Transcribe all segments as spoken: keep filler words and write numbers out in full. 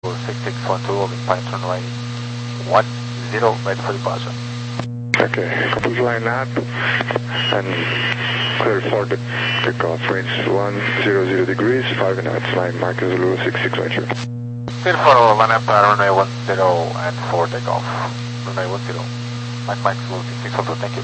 six six one two, holding point runway one zero, ready for departure. Okay, complete line up and clear for the takeoff. Range one zero zero degrees, five knots, line Mike Zulu six six one two. Clear for line up, uh, runway one zero and for takeoff. Runway one zero, Mike Mike Zulu six six one two, thank you.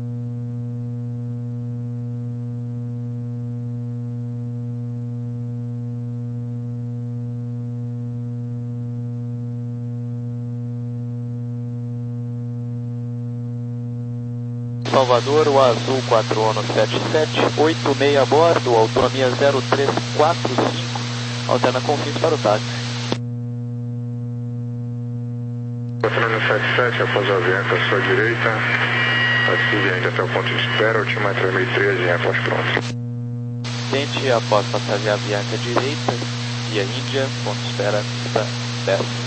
Salvador, o azul quatro um sete sete, oito seis a bordo, autonomia zero três quatro cinco, alterna confins para o táxi. quatro um sete sete, após o avião à sua direita, passive ainda até o ponto de espera, ultima três mil e treze, em após pronto. Tente após passar via Bianca direita, via Índia, ponto de espera, pista dez.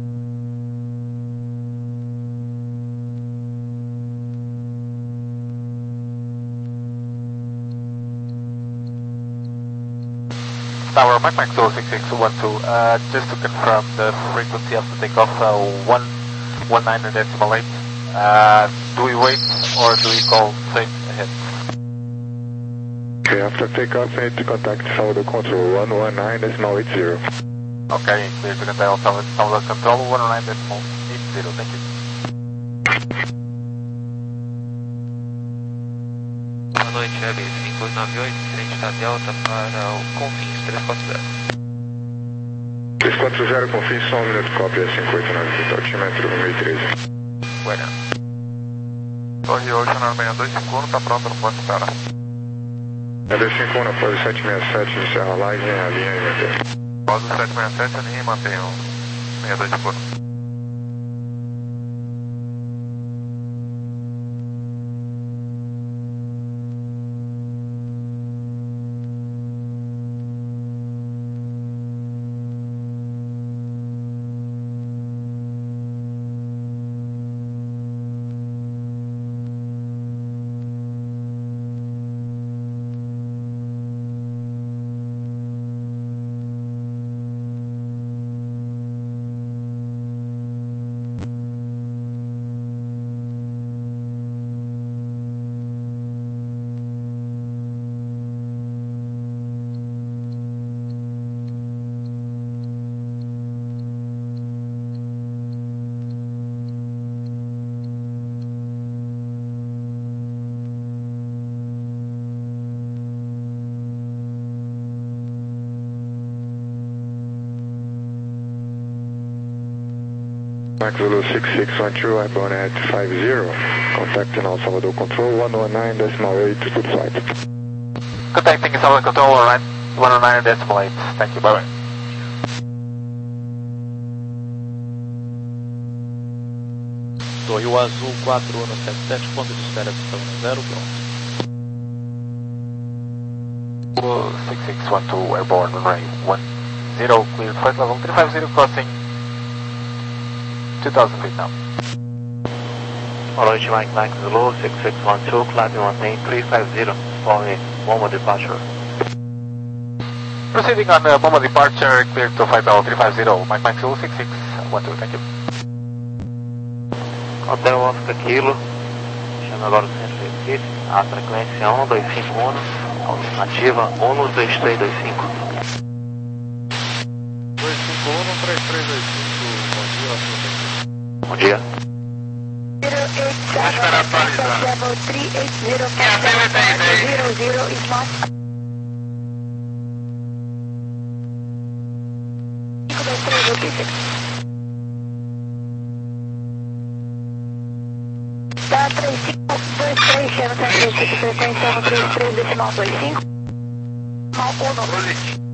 Tower, Mike Mike Zulu six six one two, uh, just to confirm the frequency of the takeoff, uh, one one nine decimal eight. Uh, do we wait or do we call straight ahead? Okay, after takeoff, I need to contact Salvador Control one one nine decimal eight zero. Okay, clear to contact Salvador Control one one nine decimal eight zero, thank you. Boa noite, L cinco nove oito, frente da Delta para o Confins três quatro zero. três quatro zero, Confins, só um minuto, cópia cinco oito nove, altímetro um mil e treze. Buena. Torre Ocean seis dois cinco um, está pronto no ponto de espera. seis dois cinco um, após o sete seis sete, encerra a live, a linha e mantém. Após o sete seis sete, a linha e mantém o seis dois cinco um. Mike Zulu six six one two, I'm on at five zero, contacting all Salvador Control one one nine decimal eight, good flight. Contacting Salvador Control one one nine decimal eight, thank you, bye bye. Torre o azul quatro um sete sete, ponto de espera pista um zero, pronto. six six one two, airborne runway one zero, cleared flight level three five zero, crossing two thousand feet now. Boa noite, Mike Mike Zulu six six one two, climb maintain three five zero, following Momo departure. Proceeding on uh, Momo departure, cleared to flight level three five zero, Mike Mike Zulu six six one two, thank you. Hotel Oscar Kilo, chama agora o centro de Recife, a frequência um dois cinco um, ativa um dois três dois cinco. dois cinco um, três três dois cinco, bom dia. Bom dia. Vamos esperar atualizar. Quem atende tem aí? Tá três cinco dois três, chama São Francisco, frequência um três três decimal dois cinco. Mal um.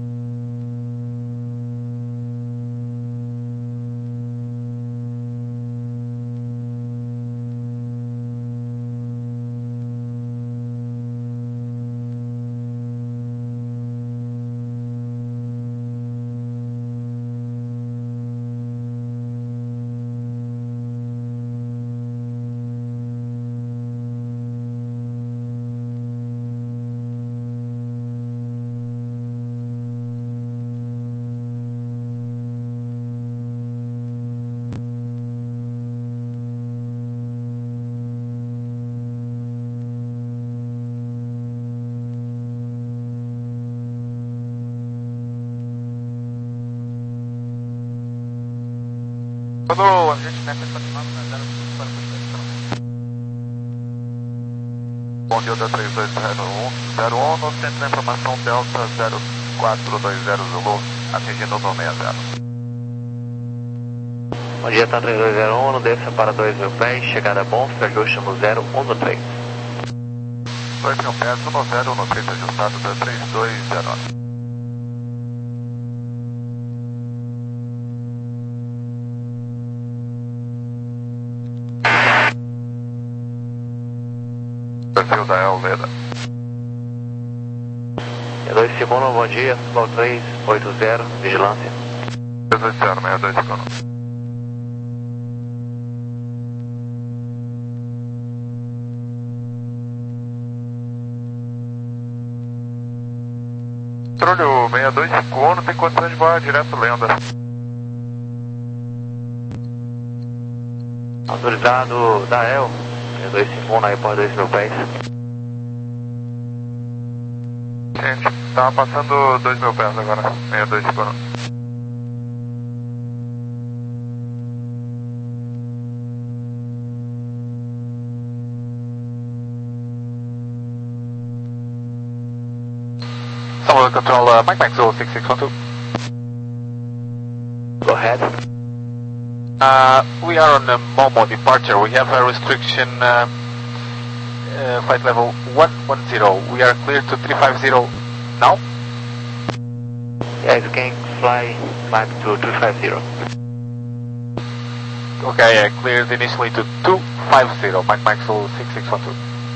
Quando a gente nessa continuar na zero para Bom dia, Delta três dois zero um zero um, no centro de informação Delta zero quatro dois zero Zulu, atingindo o sessenta. Bom dia, Delta três dois zero um, no desça para dois mil pés, chegada bom, Ferguson no zero um no três. dois mil pés, no zero um no três, ajustado da três dois zero nove. Brasil da El Leda. seis dois segundo, bom dia, Sul três oito zero, vigilância. três oito zero, seis dois segundo. Controle seis dois segundo, tem condições de voar direto Lenda. Autorizado da E L, seis dois cinco um na airport dois mil pés. Gente, tá passando dois mil pés agora, seis dois segundo. Someone control uh, Mike Mike Zulu six six one two. Go ahead. Uh, we are on a Momo departure. We have a restriction uh, uh, flight level one one zero. We are clear to three five zero now. Yeah, you can fly back to two five zero. Okay, I cleared initially to two five zero. Mike Mike Zulu six six one two.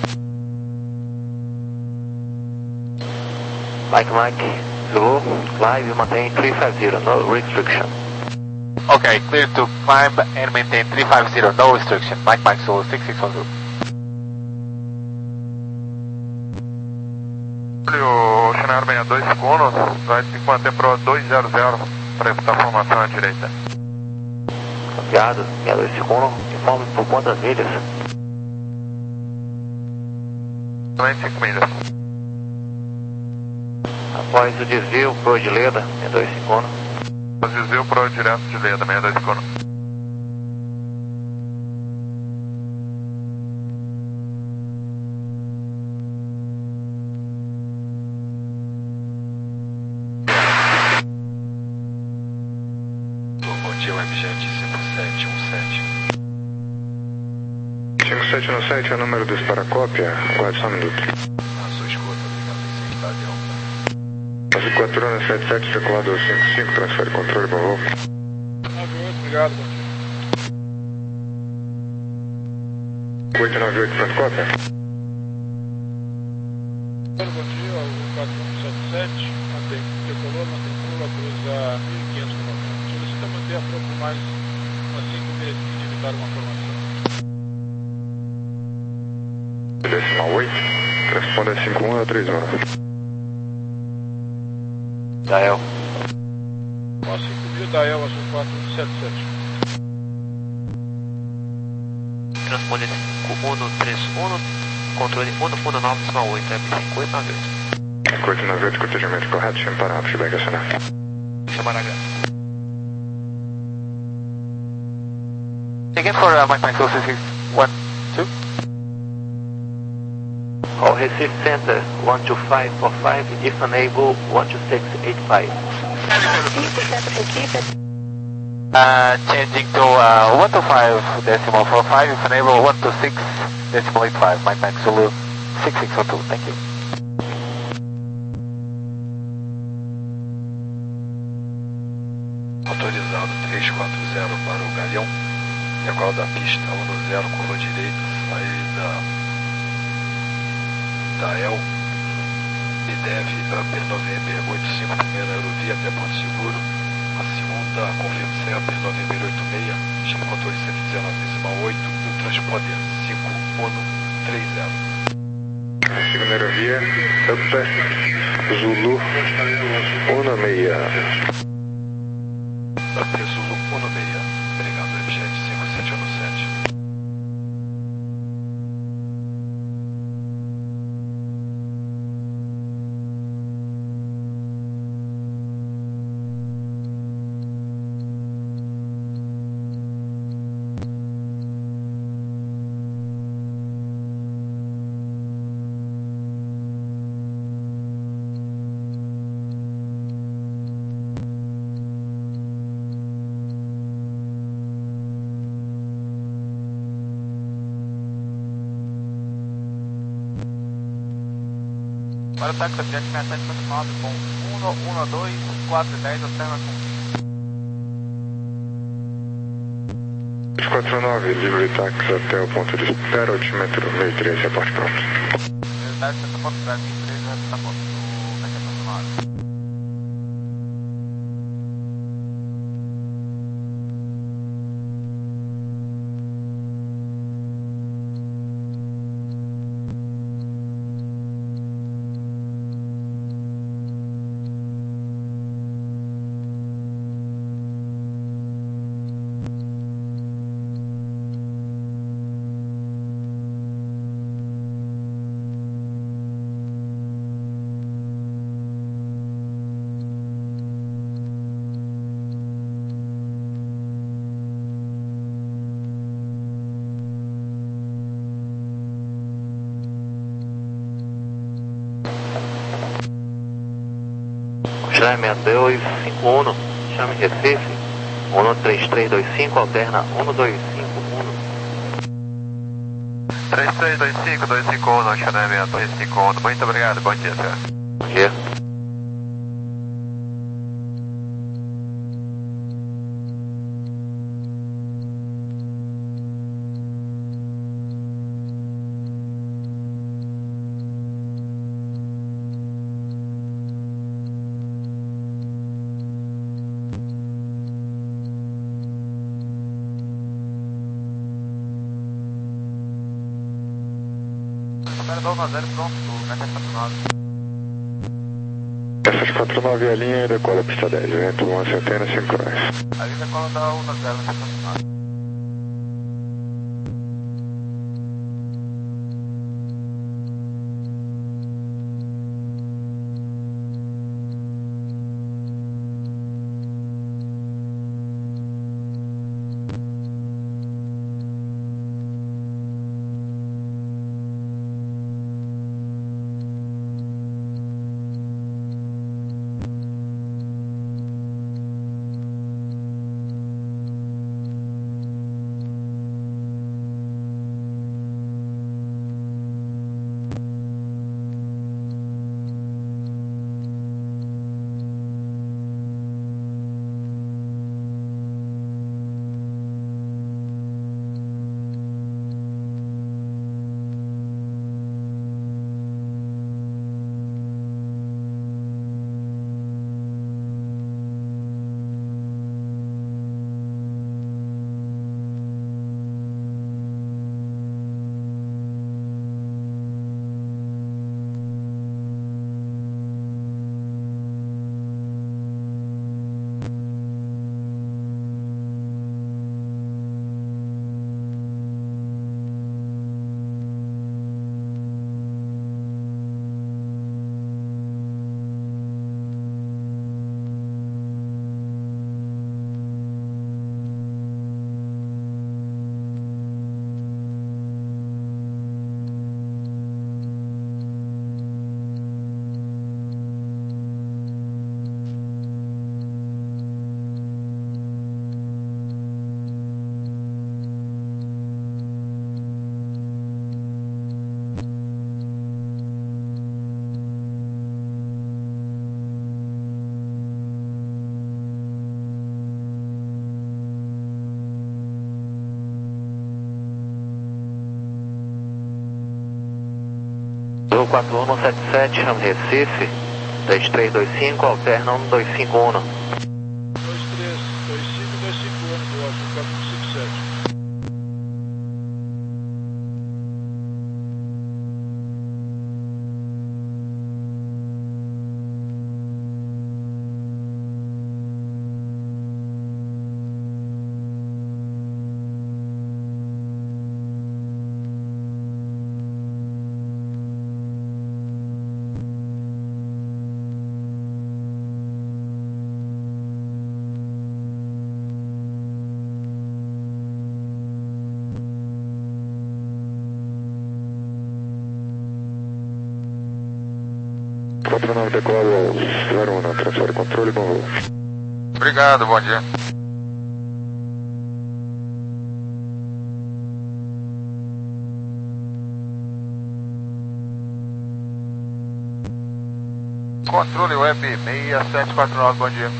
Mike Mike Zulu, live, you maintain three five zero, no restriction. Okay, clear to climb and maintain three five zero, no restriction. Mike Mike Zulu six six one two. O Oceanar seis dois segundos, vai ter que manter pro dois zero zero para evitar a formação à direita. Copiado, seis dois segundo, informe por quantas milhas? noventa e cinco milhas. Após o desvio pro de Leda, seis dois segundo. Desvio pro direto de Leda, seis dois segundo. Bom dia, Webjet cinco sete um sete. cinco sete um sete é o número do Sparacópia, aguarde só um minuto. Na sua escuta, obrigado, em está de alta. Azul quatro um sete sete, circulado cinco cinco, transfere controle, bom voo. nove oito, obrigado, bom dia. oito nove oito, pronto, cópia. Bom dia, Azul quatro um sete sete, mantém decolou, mantém pula, cruza mil e quinhentos quilômetros. Solicita manter a proa por mais umas cinco vezes e evitar uma formação. Decimal oito, responda cinco um a três um. Da E L. Ó, cinco mil da E L, Azul quatro um sete sete. Transponder cinco um três um, controle um um nove decimal oito, M cinco oito nove oito. oito nove oito, cortejamento correto, chame para feedback acionar. Chamar a graça. Again for uh, Mike Mike Zulu six six one two. All Recife Center, one two five four five, if unable, one two six eight five. Uh, changing to uh, one two five decimal four five, if enable one two six decimal eight five. Mike Mike Zulu six six one two, thank you. Autorizado três quatro zero para o Galeão, igual da pista um zero, curva direita, saída da E L, e deve Upper November oito cinco, primeira aerovia até Porto Seguro, a segunda confirma C Upper November oito seis, chama controle cento e dezenove decimal oito, e o transponder cinco um três zero. Segunda aerovia, Upper Zulu um seis. Upper Zulu um seis, obrigado, Webjet cinco sete um sete. Para o táxi, Jet sessenta e sete nove com um um dois quatro um zero, alterna com quatro nove, livre táxi até o ponto de espera, altímetro meio três, reporte pronto. Táxi, essa ponto para mim, três, essa ponto do Jet nove. Chame dois cinco um, chame Recife, um três três dois cinco, alterna um dois cinco um. três três dois cinco, dois cinco um, chame dois cinco um, muito obrigado, bom dia, senhor. Bom dia. Espera dois um zero, pronto, do Jet quatro nove. Essas quatro nove a linha e decola a pista dez, vento um, centena, cinco nós. Ali decola da um zero, Jet quatro nove. quatro um sete sete, chame Recife, três três dois cinco, alterna um dois cinco um. dois três dois cinco, dois cinco um, do Azul quatro um cinco sete. quatro nove decola zero um, transfere controle, bom voo. Obrigado, bom dia. Controle web seis sete quatro nove, bom dia.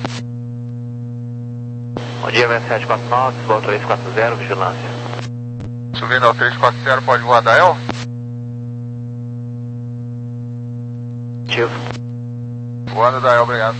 Bom dia, seis sete quatro nove, voa três quatro zero, vigilância. Subindo ao três quatro zero, pode voar Dael? Ativo. Voando Dael, obrigado.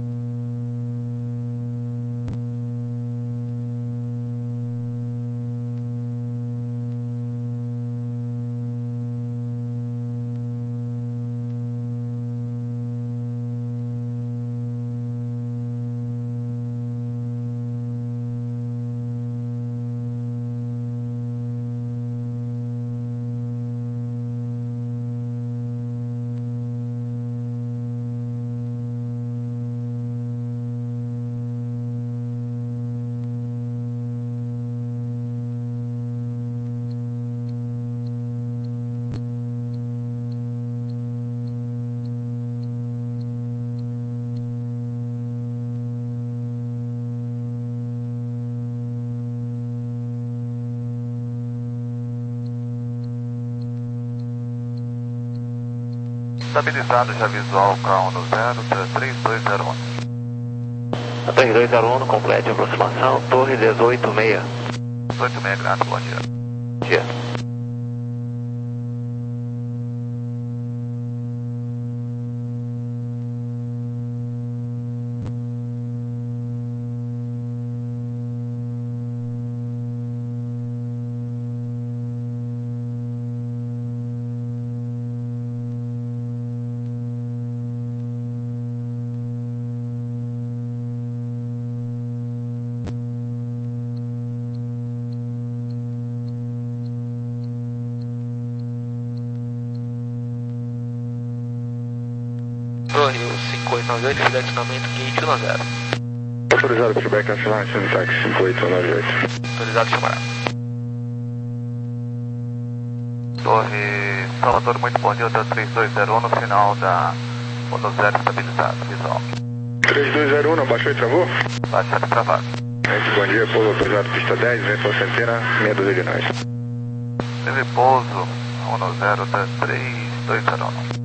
Estabilizado já visual K um zero, três dois zero um. três dois zero um, complete a aproximação, torre dezoito seis. dezoito seis, graças, bom dia. Bom dia. Torre, o cinco oito nove oito, direcionamento quente um zero. Autorizado feedback assinante no táxi cinco oito nove oito. Autorizado chamar. Torre Salvador, muito bom dia, hotel três dois zero um no final da um zero estabilizado, visual. três dois zero um, baixou e travou? Baixado e travado. Muito bom dia, pouso autorizado pista dez, vento centena, meia dúzia de nós. Teve pouso um zero da três dois zero um.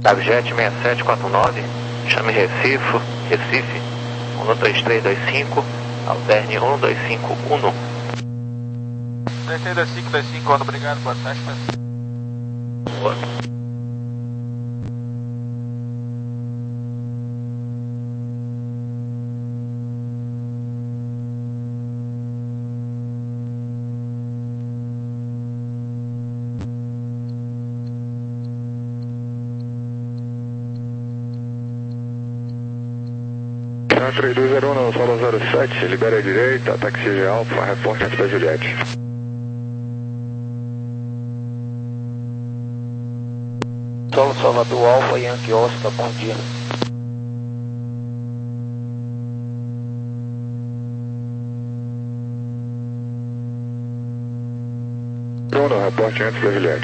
Tabjet seis sete quatro nove, chame Recife, Recife, um dois três dois cinco, alterne um dois cinco um. três três dois cinco dois cinco, obrigado, boa tarde. Boa. três dois zero um, no solo zero sete, libera a direita, táxi G Alfa, reporte antes da Juliette. Solo Salvador Alfa, Yankee Oscar, bom dia. Bruno, reporte antes da Juliette.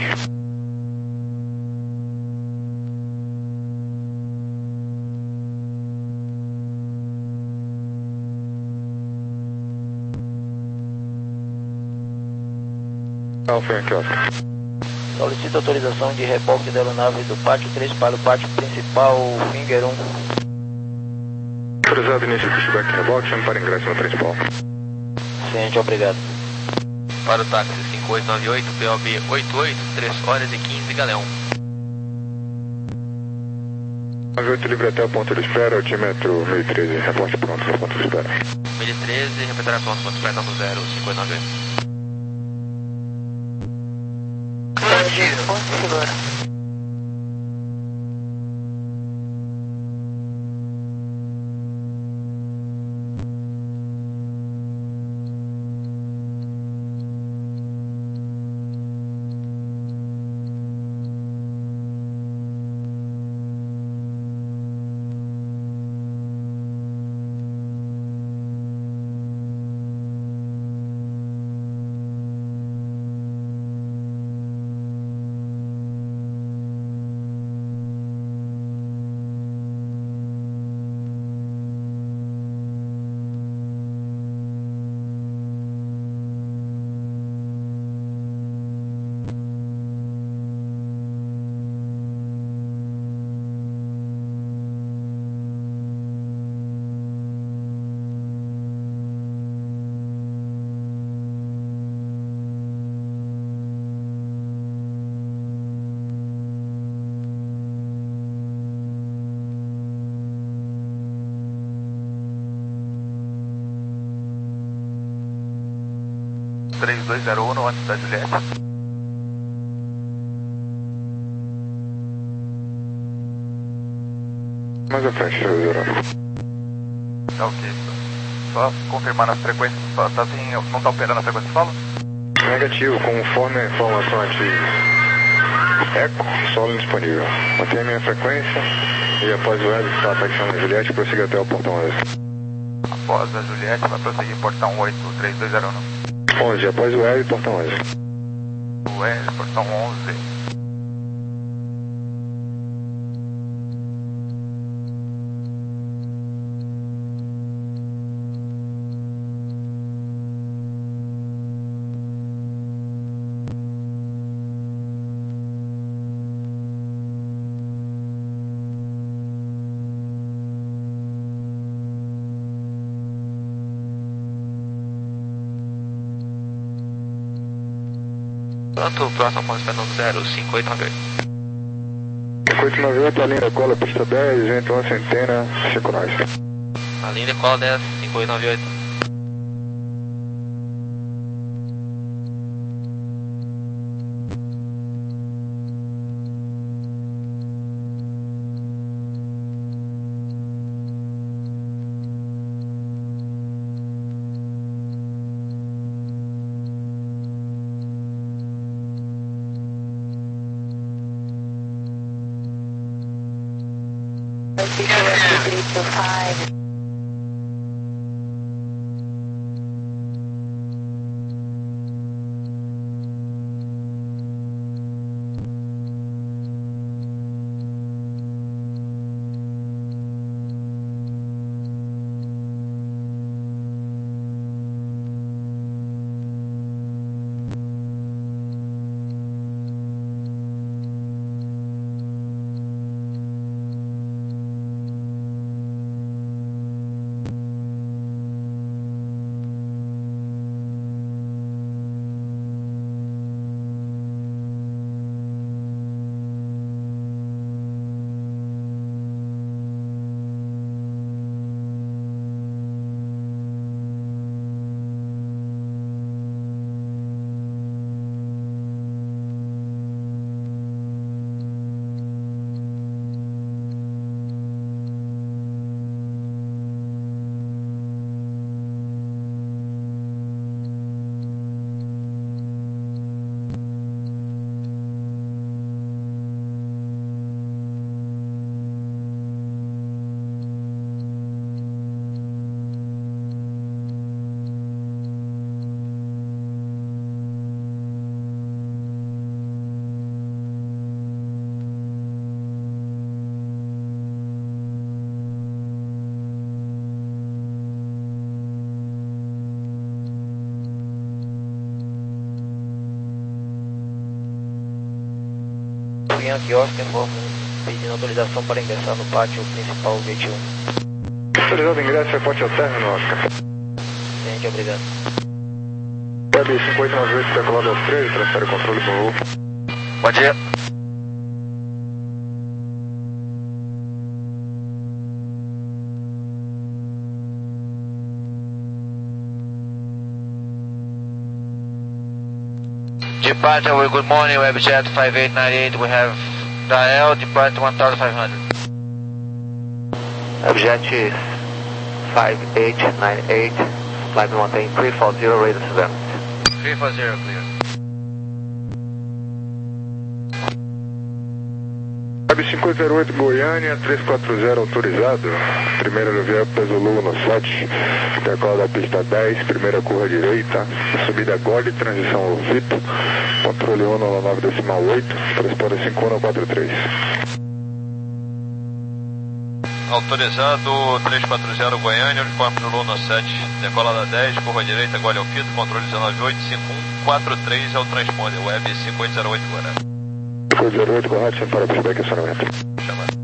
Alfa Yankee Oscar. Solicito autorização de reboque da aeronave do pátio três para o pátio principal, Finger um. Autorizado início de feedback reboque, chame para ingresso no principal. Ciente, obrigado. Para o táxi cinco oito nove oito, P O B oito oito, três horas e quinze, Galeão. nove oito livre até o ponto de espera, altímetro mil e treze, reporte pronto no ponto de espera. mil e treze, repetirá ponto, ponto espera no zero cinco oito nove oito. Ponto seguro. três dois zero um, antes da Juliette. Mais à frente, zero. Tá ok. Só confirmando as frequências, só tá sem, não tá operando a frequência solo? Negativo, conforme a informação aqui. Eco, solo indisponível. Mantenha a minha frequência e após o Web está taxando a Juliette, prossiga até o portão onze. Após a Juliette, vai prosseguir portão oito, três dois zero um. onze, após o Web, portão onze. O R, portão onze. Pronto, próximo ponto espera no zero cinco oito nove oito. cinco oito nove oito, a linha da cola, pista dez, vento uma centena, cinco nós. A linha de cola dez, cinco oito nove oito. five. Bianchi Oscar, informo pedindo autorização para ingressar no pátio principal Gate um. Autorizado ingresso, reporte ao término, Oscar. Gente, obrigado. Web cinco oito nove oito, decolado aos três, transfere o controle para o voo. Bom dia. Departure, well, good morning, Webjet five eight nine eight, we have dial, departure one thousand five hundred. Webjet five eight nine eight, flight maintain three four zero, radar seven. three four zero, clear. Web cinco oito zero oito, Goiânia, três quatro zero, autorizado. Primeira aluvião, peso Lula no sete, decola da pista dez, primeira curva direita, subida Gole, transição V I P, controle um no nove decimal oito, transporte cinco um quatro três. Autorizado três quatro zero Goiânia, uniforme do Lula sete, decola da dez, curva direita, Gole Alpito, controle dezenove oito, cinco um quatro três é o transponder, Web cinco oito zero oito Guarani. cinco oito zero oito, correto, sem para o feedback e acionamento. Chamado.